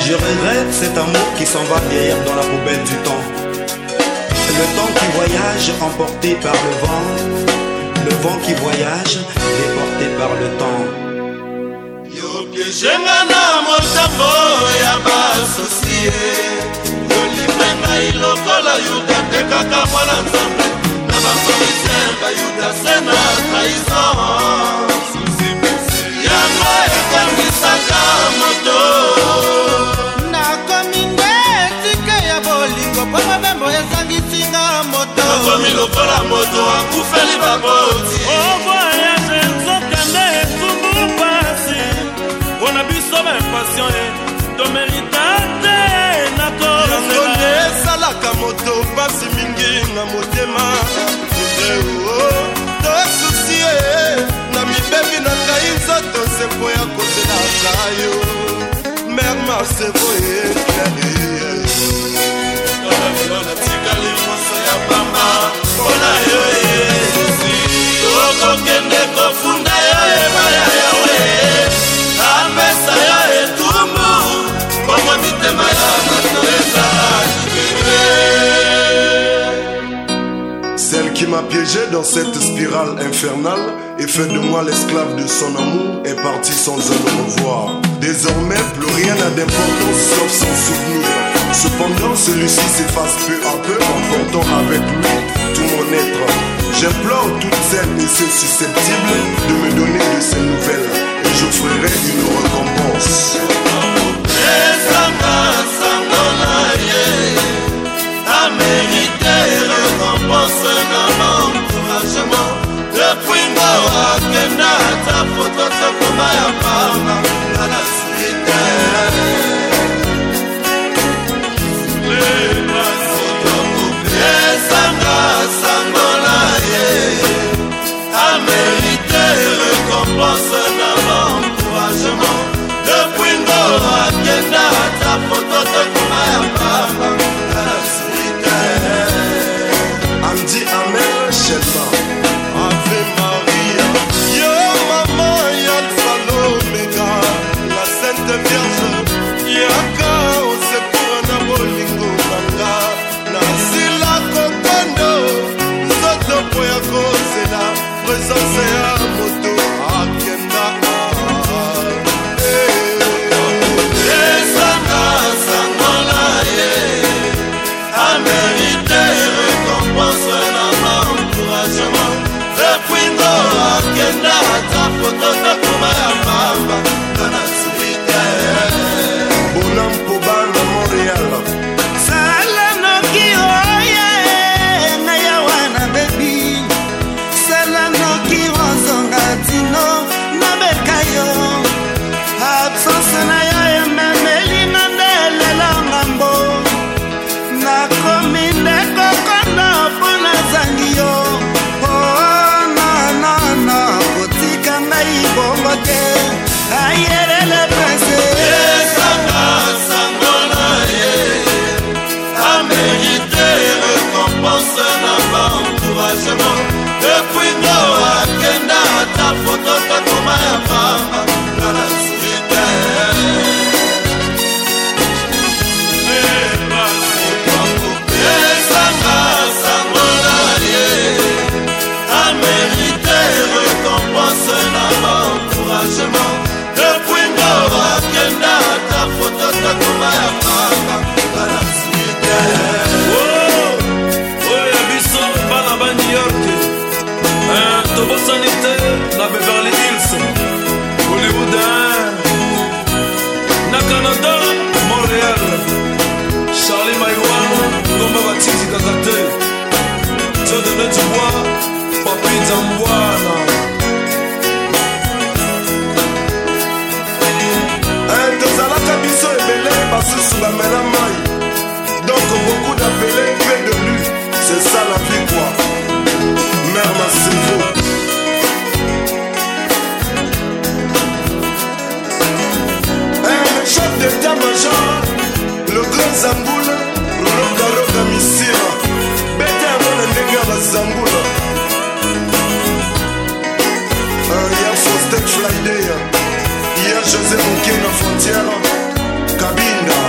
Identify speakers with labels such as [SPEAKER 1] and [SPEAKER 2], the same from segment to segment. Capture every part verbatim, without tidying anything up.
[SPEAKER 1] Je regrette cet amour qui s'en va derrière dans la poubelle du temps. Le temps qui voyage emporté par le vent. Le vent qui voyage déporté par le temps.
[SPEAKER 2] Yo piégenga na motambo ya basosie. Yo librenga ilokola yuda te kaka mwana nzambe. Na bakomisien bayuda sena trahison. Yango ekamisaka moto. Nakomi lokola moto akufeli baboti.
[SPEAKER 3] O voyage nzokende etumbu pasi. Mpona biso baimpatient e tomeritate nakozela.
[SPEAKER 2] Yango nde esalaka moto pasi mingi na motema. Tosusie na mibebi na ngai nzoto nsepo ya kozelaka yo. Mer Marsevo eklare natikali moso ya bamba mpona yo yesusi. Okokende kofunda yo ebaya yawe apesa yo etumbu bongo mitema ya bato ezala libere.
[SPEAKER 4] Celle qui m'a piégé dans cette spirale infernale et fait de moi l'esclave de son amour est partie sans un au revoir. Désormais plus rien n'a d'importance sauf son souvenir. Cependant celui-ci s'efface peu à peu en portant avec lui tout mon être. J'implore toutes celles et ceux susceptibles de me donner de ces nouvelles et j'offrirai une récompense.
[SPEAKER 2] Depuis Ngoa Kenda ta foto tokoma ya mama na la suite. Esanga sangola ye a mérité récompense na mon encouragement. Depuis Ngoa Kenda ta foto tokoma ya mama na la suite.
[SPEAKER 4] Andy Amel Shelba
[SPEAKER 2] Ave Maria, yo maman Alpha l'Omega, la Sainte Vierge, yaka osekour na bolingo nanga, na sila kokondo, zoto po ya kozela, présence ya moto akenda. Esanga sangola ye, a mérité récompense na mon encouragement. Depuis Ngoa Kenda ta foto tokoma ya mama na la suite.
[SPEAKER 4] Bonam Poba na Montréal.
[SPEAKER 5] Sala noki oye na ya wana baby. Sala noki wazonga tino na bekayo. Absence na ya ememeli na ndelela ngambo. Na kominde kokondo pona zangiyo. Ayerele pese
[SPEAKER 2] Esanga sangola ye a mérité récompense na mon encouragement. Depuis Ngoa Kenda ta foto tokoma ya mama na la suite. Esanga sangola ye a mérité récompense na mon encouragement. Depuis Ngoa Kenda ta foto tokoma ya mama na la suite.
[SPEAKER 3] Oh, oh ya biso bana ba New York. Hein, tobosani te na Beverly Hills, Hollywood, hein. Na Canada, Montréal, Charlie Maïwana, Ngomba Batisi Kakate, Joe de Netbois, Papi Zambouana.
[SPEAKER 4] tozalaka biso ebele basusu bamela mai donc beaucoup d'appelés peu de lui c'est ça la vie quoi. Mère Marsevo le chef d'état-major le grand Zamboula Roga Roga Misira bete amona ndenge ya bazambula ya Fostek Friday. José Moké na frontière Kabinda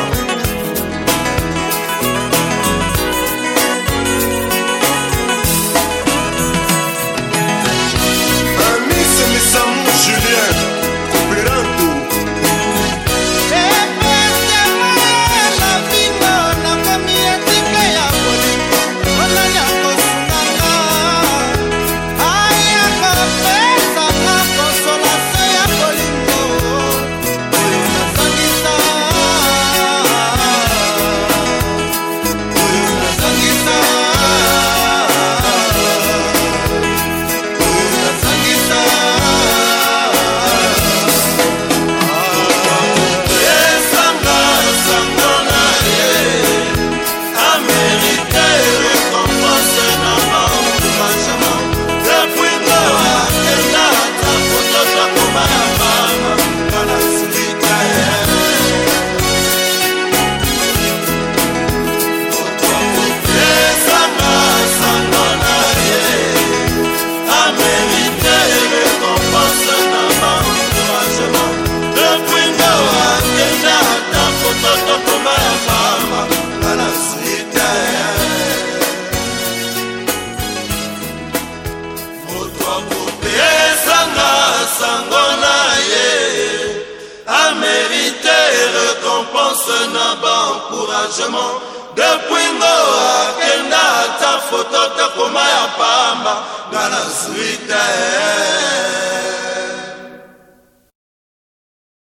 [SPEAKER 2] récompense na baencouragement depuis ngo akenda ata foto tokoma ya pamba nga na suite